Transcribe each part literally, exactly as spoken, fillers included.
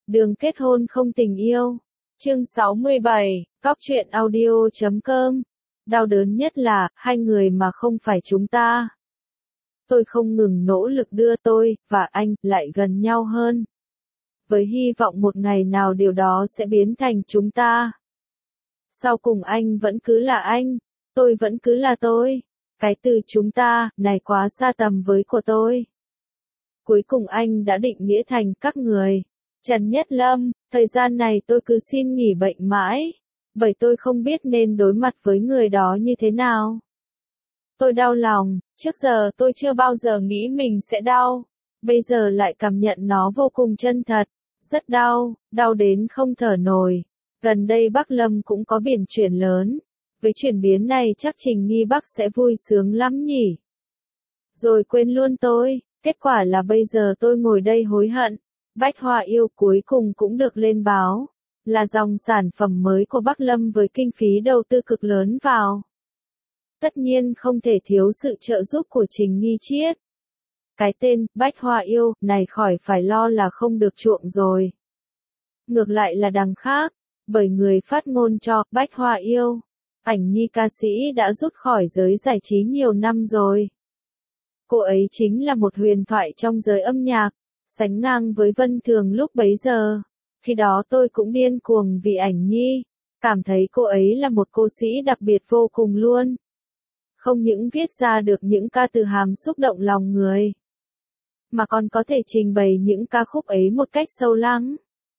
Đường kết hôn không tình yêu. Chương sáu mươi bảy, Cóc truyện audio chấm com. Đau đớn nhất là, hai người mà không phải chúng ta. Tôi không ngừng nỗ lực đưa tôi, và anh, lại gần nhau hơn. Với hy vọng một ngày nào điều đó sẽ biến thành chúng ta. Sau cùng anh vẫn cứ là anh, tôi vẫn cứ là tôi. Cái từ chúng ta, này quá xa tầm với của tôi. Cuối cùng anh đã định nghĩa thành các người. Trần Nhất Lâm, thời gian này tôi cứ xin nghỉ bệnh mãi, bởi tôi không biết nên đối mặt với người đó như thế nào. Tôi đau lòng, trước giờ tôi chưa bao giờ nghĩ mình sẽ đau, bây giờ lại cảm nhận nó vô cùng chân thật, rất đau, đau đến không thở nổi. Gần đây Bắc Lâm cũng có biển chuyển lớn, với chuyển biến này chắc Trình Nghi Bắc sẽ vui sướng lắm nhỉ. Rồi quên luôn tôi, kết quả là bây giờ tôi ngồi đây hối hận. Bách Hoa Yêu cuối cùng cũng được lên báo, là dòng sản phẩm mới của Bắc Lâm với kinh phí đầu tư cực lớn vào. Tất nhiên không thể thiếu sự trợ giúp của Trình Nghi Chiết. Cái tên, Bách Hoa Yêu, này khỏi phải lo là không được chuộng rồi. Ngược lại là đằng khác, bởi người phát ngôn cho Bách Hoa Yêu, Ảnh Nhi ca sĩ đã rút khỏi giới giải trí nhiều năm rồi. Cô ấy chính là một huyền thoại trong giới âm nhạc, sánh ngang với Vân Thường lúc bấy giờ. Khi đó tôi cũng điên cuồng vì Ảnh Nhi, cảm thấy cô ấy là một cô sĩ đặc biệt vô cùng luôn. Không những viết ra được những ca từ hàm xúc động lòng người, mà còn có thể trình bày những ca khúc ấy một cách sâu lắng,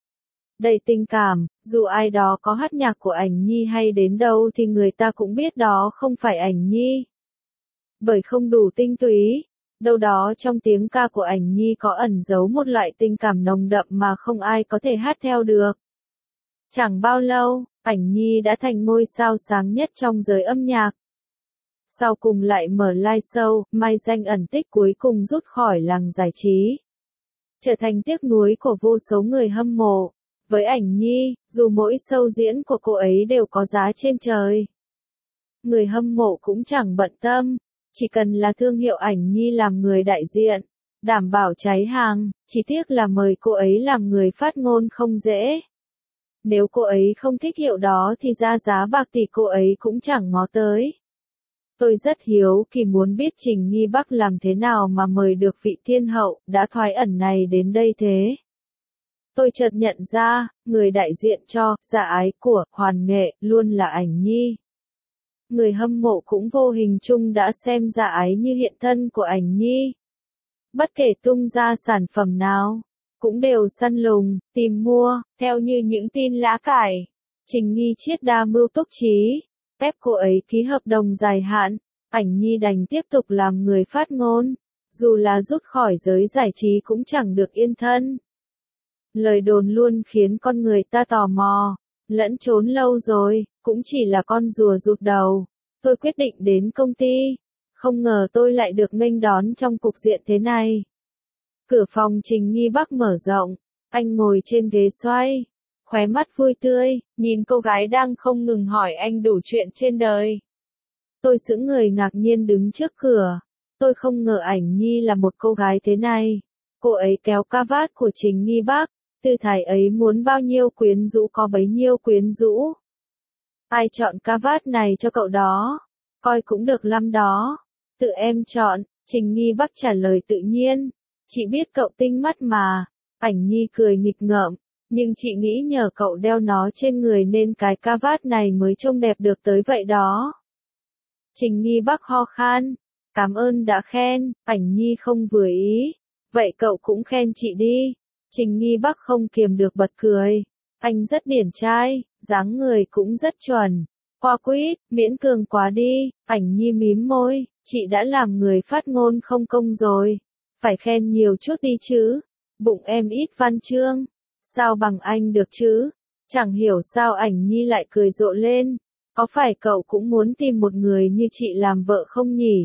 đầy tình cảm. Dù ai đó có hát nhạc của Ảnh Nhi hay đến đâu thì người ta cũng biết đó không phải Ảnh Nhi, bởi không đủ tinh túy. Đâu đó trong tiếng ca của Ảnh Nhi có ẩn giấu một loại tình cảm nồng đậm mà không ai có thể hát theo được. Chẳng bao lâu, Ảnh Nhi đã thành ngôi sao sáng nhất trong giới âm nhạc. Sau cùng lại mở live show, mai danh ẩn tích cuối cùng rút khỏi làng giải trí, trở thành tiếc nuối của vô số người hâm mộ. Với Ảnh Nhi, dù mỗi show diễn của cô ấy đều có giá trên trời, người hâm mộ cũng chẳng bận tâm. Chỉ cần là thương hiệu Ảnh Nhi làm người đại diện, đảm bảo cháy hàng. Chỉ tiếc là mời cô ấy làm người phát ngôn không dễ. Nếu cô ấy không thích hiệu đó thì ra giá bạc tỷ cô ấy cũng chẳng ngó tới. Tôi rất hiếu kỳ muốn biết Trình Nghi Bắc làm thế nào mà mời được vị thiên hậu đã thoái ẩn này đến đây thế. Tôi chợt nhận ra, người đại diện cho Dạ Ái của Hoàn Nghệ luôn là Ảnh Nhi. Người hâm mộ cũng vô hình chung đã xem Dạ Ái như hiện thân của Ảnh Nhi. Bất kể tung ra sản phẩm nào, cũng đều săn lùng, tìm mua, theo như những tin lá cải. Trình Nghi Chiết đa mưu túc trí, ép cô ấy ký hợp đồng dài hạn, Ảnh Nhi đành tiếp tục làm người phát ngôn, dù là rút khỏi giới giải trí cũng chẳng được yên thân. Lời đồn luôn khiến con người ta tò mò, lẫn trốn lâu rồi, cũng chỉ là con rùa rụt đầu. Tôi quyết định đến công ty, không ngờ tôi lại được nghênh đón trong cục diện thế này. Cửa phòng Trình Nghi Bắc mở rộng, anh ngồi trên ghế xoay, khóe mắt vui tươi, nhìn cô gái đang không ngừng hỏi anh đủ chuyện trên đời. Tôi sững người ngạc nhiên đứng trước cửa, tôi không ngờ Ảnh Nhi là một cô gái thế này. Cô ấy kéo ca vát của Trình Nghi Bắc, tư thái ấy muốn bao nhiêu quyến rũ có bấy nhiêu quyến rũ. Ai chọn ca vát này cho cậu đó? Coi cũng được lắm đó. Tự em chọn, Trình Nghi Bắc trả lời tự nhiên. Chị biết cậu tinh mắt mà. Ảnh Nhi cười nghịch ngợm, nhưng chị nghĩ nhờ cậu đeo nó trên người nên cái ca vát này mới trông đẹp được tới vậy đó. Trình Nghi Bắc ho khan. Cảm ơn đã khen. Ảnh Nhi không vừa ý. Vậy cậu cũng khen chị đi. Trình Nghi Bắc không kiềm được bật cười. Anh rất điển trai, dáng người cũng rất chuẩn. Qua quýt, miễn cường quá đi. Ảnh Nhi mím môi, chị đã làm người phát ngôn không công rồi. Phải khen nhiều chút đi chứ. Bụng em ít văn chương. Sao bằng anh được chứ? Chẳng hiểu sao Ảnh Nhi lại cười rộ lên. Có phải cậu cũng muốn tìm một người như chị làm vợ không nhỉ?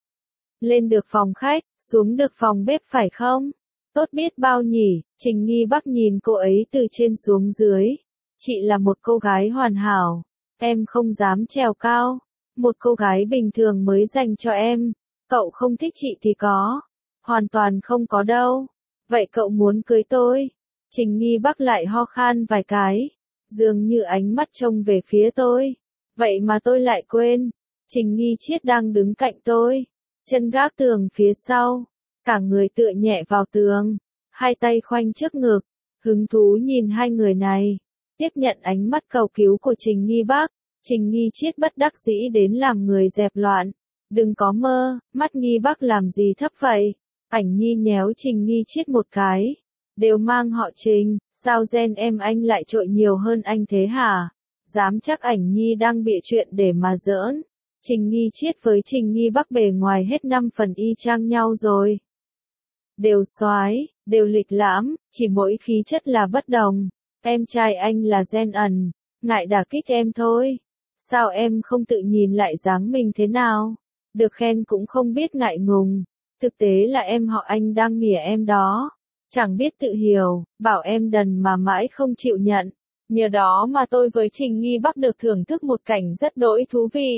Lên được phòng khách, xuống được phòng bếp phải không? Tốt biết bao nhỉ. Trình Nghi Bắc nhìn cô ấy từ trên xuống dưới. Chị là một cô gái hoàn hảo. Em không dám trèo cao. Một cô gái bình thường mới dành cho em. Cậu không thích chị thì có. Hoàn toàn không có đâu. Vậy cậu muốn cưới tôi? Trình Nghi Bắc lại ho khan vài cái, dường như ánh mắt trông về phía tôi. Vậy mà tôi lại quên, Trình Nghi Chiết đang đứng cạnh tôi, chân gác tường phía sau, cả người tựa nhẹ vào tường, hai tay khoanh trước ngực, hứng thú nhìn hai người này, tiếp nhận ánh mắt cầu cứu của Trình Nghi Bắc. Trình Nghi Chiết bất đắc dĩ đến làm người dẹp loạn. Đừng có mơ, mắt Nghi Bắc làm gì thấp vậy? Ảnh Nhi nhéo Trình Nghi Chiết một cái. Đều mang họ Trình, sao gen em anh lại trội nhiều hơn anh thế hả? Dám chắc Ảnh Nhi đang bịa chuyện để mà giỡn. Trình Nghi Chiết với Trình Nghi Bắc bề ngoài hết năm phần y chang nhau rồi. Đều soái, đều lịch lãm, chỉ mỗi khí chất là bất đồng. Em trai anh là gen ẩn, ngại đả kích em thôi. Sao em không tự nhìn lại dáng mình thế nào? Được khen cũng không biết ngại ngùng. Thực tế là em họ anh đang mỉa em đó. Chẳng biết tự hiểu, bảo em đần mà mãi không chịu nhận. Nhờ đó mà tôi với Trình Nghi Bắc được thưởng thức một cảnh rất đỗi thú vị.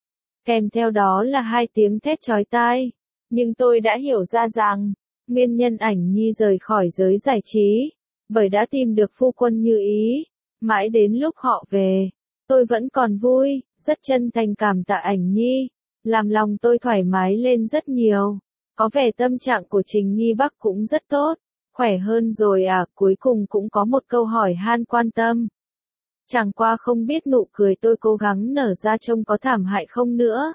Kèm theo đó là hai tiếng thét chói tai. Nhưng tôi đã hiểu ra rằng, nguyên nhân Ảnh Nhi rời khỏi giới giải trí, bởi đã tìm được phu quân như ý. Mãi đến lúc họ về, tôi vẫn còn vui, rất chân thành cảm tạ Ảnh Nhi, làm lòng tôi thoải mái lên rất nhiều. Có vẻ tâm trạng của Trình Nghi Bắc cũng rất tốt, khỏe hơn rồi à, cuối cùng cũng có một câu hỏi han quan tâm. Chẳng qua không biết nụ cười tôi cố gắng nở ra trông có thảm hại không nữa.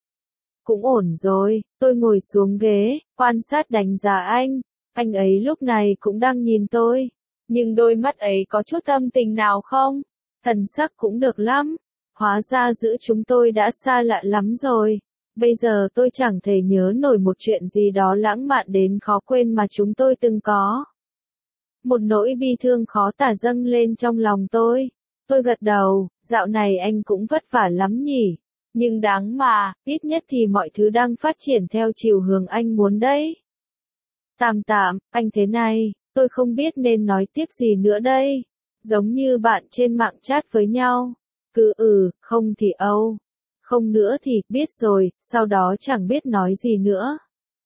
Cũng ổn rồi, tôi ngồi xuống ghế, quan sát đánh giá anh, anh ấy lúc này cũng đang nhìn tôi, nhưng đôi mắt ấy có chút tâm tình nào không? Thần sắc cũng được lắm, hóa ra giữa chúng tôi đã xa lạ lắm rồi. Bây giờ tôi chẳng thể nhớ nổi một chuyện gì đó lãng mạn đến khó quên mà chúng tôi từng có. Một nỗi bi thương khó tả dâng lên trong lòng tôi. Tôi gật đầu, dạo này anh cũng vất vả lắm nhỉ. Nhưng đáng mà, ít nhất thì mọi thứ đang phát triển theo chiều hướng anh muốn đấy. Tạm tạm, anh thế này, tôi không biết nên nói tiếp gì nữa đây. Giống như bạn trên mạng chat với nhau. Cứ ừ, không thì âu. Không nữa thì, biết rồi, sau đó chẳng biết nói gì nữa.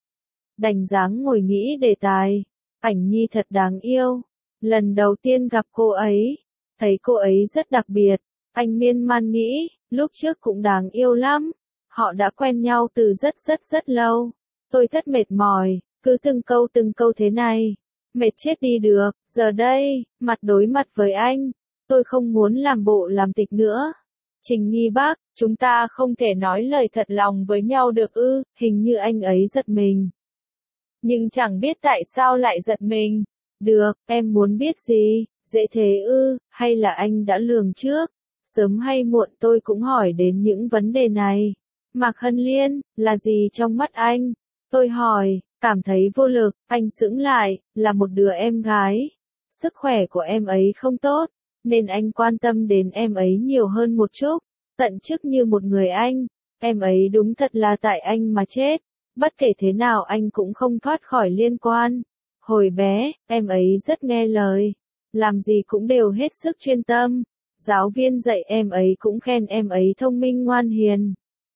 Đành dáng ngồi nghĩ đề tài. Ảnh Nhi thật đáng yêu. Lần đầu tiên gặp cô ấy, thấy cô ấy rất đặc biệt. Anh miên man nghĩ, lúc trước cũng đáng yêu lắm. Họ đã quen nhau từ rất rất rất lâu. Tôi rất mệt mỏi, cứ từng câu từng câu thế này. Mệt chết đi được, giờ đây, mặt đối mặt với anh. Tôi không muốn làm bộ làm tịch nữa. Trình Nghi Bắc, chúng ta không thể nói lời thật lòng với nhau được ư, hình như anh ấy giật mình. Nhưng chẳng biết tại sao lại giật mình. Được, em muốn biết gì, dễ thế ư, hay là anh đã lường trước? Sớm hay muộn tôi cũng hỏi đến những vấn đề này. Mạc Hân Liên, là gì trong mắt anh? Tôi hỏi, cảm thấy vô lực, anh sững lại, là một đứa em gái. Sức khỏe của em ấy không tốt, nên anh quan tâm đến em ấy nhiều hơn một chút. Tận chức như một người anh, em ấy đúng thật là tại anh mà chết. Bất kể thế nào anh cũng không thoát khỏi liên quan. Hồi bé, em ấy rất nghe lời. Làm gì cũng đều hết sức chuyên tâm. Giáo viên dạy em ấy cũng khen em ấy thông minh ngoan hiền.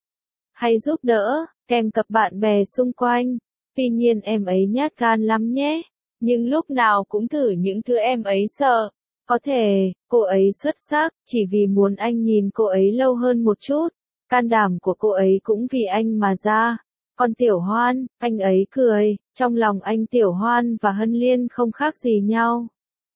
Hay giúp đỡ, kèm cặp bạn bè xung quanh. Tuy nhiên em ấy nhát gan lắm nhé. Nhưng lúc nào cũng thử những thứ em ấy sợ. Có thể, cô ấy xuất sắc, chỉ vì muốn anh nhìn cô ấy lâu hơn một chút. Can đảm của cô ấy cũng vì anh mà ra. Còn Tiểu Hoan, anh ấy cười, trong lòng anh Tiểu Hoan và Hân Liên không khác gì nhau.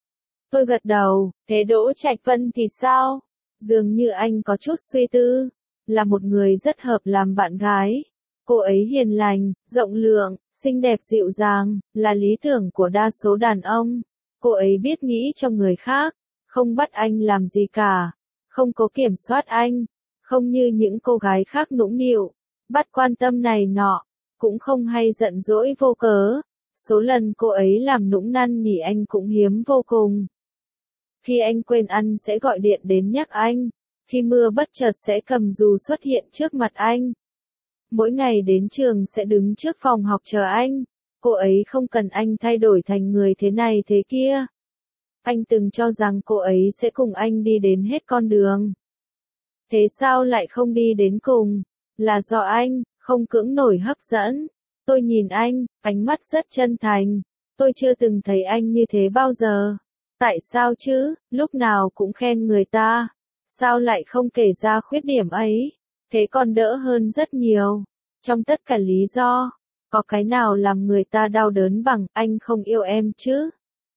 Tôi gật đầu, thế Đỗ Trạch Vân thì sao? Dường như anh có chút suy tư, là một người rất hợp làm bạn gái. Cô ấy hiền lành, rộng lượng, xinh đẹp dịu dàng, là lý tưởng của đa số đàn ông. Cô ấy biết nghĩ cho người khác, không bắt anh làm gì cả, không có kiểm soát anh, không như những cô gái khác nũng nịu, bắt quan tâm này nọ, cũng không hay giận dỗi vô cớ. Số lần cô ấy làm nũng năn nỉ anh cũng hiếm vô cùng. Khi anh quên ăn sẽ gọi điện đến nhắc anh, khi mưa bất chợt sẽ cầm dù xuất hiện trước mặt anh. Mỗi ngày đến trường sẽ đứng trước phòng học chờ anh. Cô ấy không cần anh thay đổi thành người thế này thế kia. Anh từng cho rằng cô ấy sẽ cùng anh đi đến hết con đường. Thế sao lại không đi đến cùng? Là do anh, không cưỡng nổi hấp dẫn. Tôi nhìn anh, ánh mắt rất chân thành. Tôi chưa từng thấy anh như thế bao giờ. Tại sao chứ, lúc nào cũng khen người ta, sao lại không kể ra khuyết điểm ấy, thế còn đỡ hơn rất nhiều. Trong tất cả lý do, có cái nào làm người ta đau đớn bằng anh không yêu em chứ?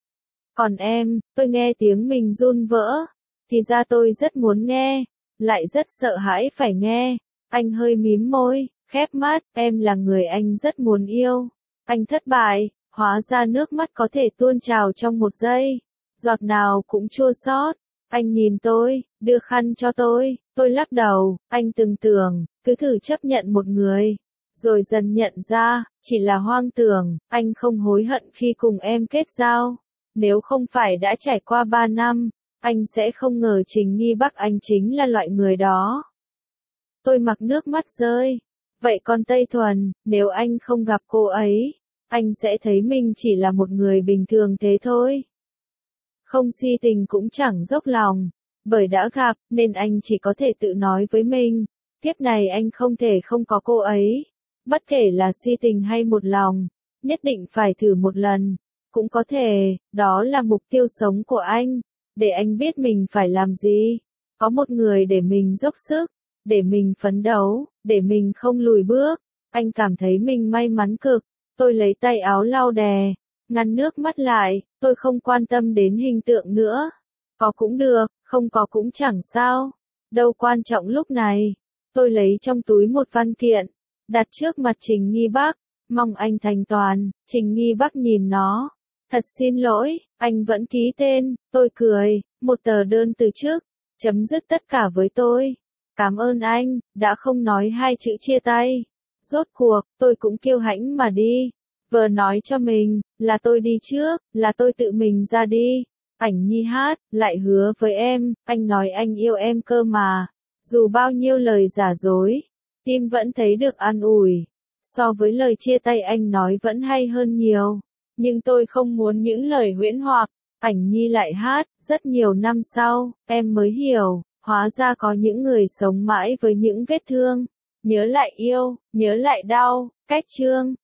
Còn em, tôi nghe tiếng mình run vỡ, thì ra tôi rất muốn nghe, lại rất sợ hãi phải nghe. Anh hơi mím môi, khép mắt, em là người anh rất muốn yêu. Anh thất bại, hóa ra nước mắt có thể tuôn trào trong một giây, giọt nào cũng chua xót. Anh nhìn tôi, đưa khăn cho tôi, tôi lắc đầu, anh từng tưởng, cứ thử chấp nhận một người, rồi dần nhận ra, chỉ là hoang tưởng, anh không hối hận khi cùng em kết giao. Nếu không phải đã trải qua ba năm, anh sẽ không ngờ Trình Nghi Bắc anh chính là loại người đó. Tôi mặc nước mắt rơi. Vậy còn Tây Thuần, nếu anh không gặp cô ấy, anh sẽ thấy mình chỉ là một người bình thường thế thôi. Không si tình cũng chẳng dốc lòng, bởi đã gặp, nên anh chỉ có thể tự nói với mình, kiếp này anh không thể không có cô ấy. Bất kể là si tình hay một lòng, nhất định phải thử một lần. Cũng có thể, đó là mục tiêu sống của anh, để anh biết mình phải làm gì. Có một người để mình dốc sức, để mình phấn đấu, để mình không lùi bước. Anh cảm thấy mình may mắn cực. Tôi lấy tay áo lau đè, ngăn nước mắt lại, tôi không quan tâm đến hình tượng nữa. Có cũng được, không có cũng chẳng sao. Đâu quan trọng lúc này. Tôi lấy trong túi một văn kiện, đặt trước mặt Trình Nghi Bắc, mong anh thành toàn. Trình Nghi Bắc nhìn nó. Thật xin lỗi, anh vẫn ký tên. Tôi cười, một tờ đơn từ chức, chấm dứt tất cả với tôi. Cảm ơn anh, đã không nói hai chữ chia tay. Rốt cuộc, tôi cũng kiêu hãnh mà đi. Vừa nói cho mình, là tôi đi trước, là tôi tự mình ra đi. Ảnh Nhi hát, lại hứa với em, anh nói anh yêu em cơ mà. Dù bao nhiêu lời giả dối, tim vẫn thấy được an ủi. So với lời chia tay anh nói vẫn hay hơn nhiều. Nhưng tôi không muốn những lời huyễn hoặc. Ảnh Nhi lại hát, rất nhiều năm sau, em mới hiểu, hóa ra có những người sống mãi với những vết thương. Nhớ lại yêu, nhớ lại đau, cách chương.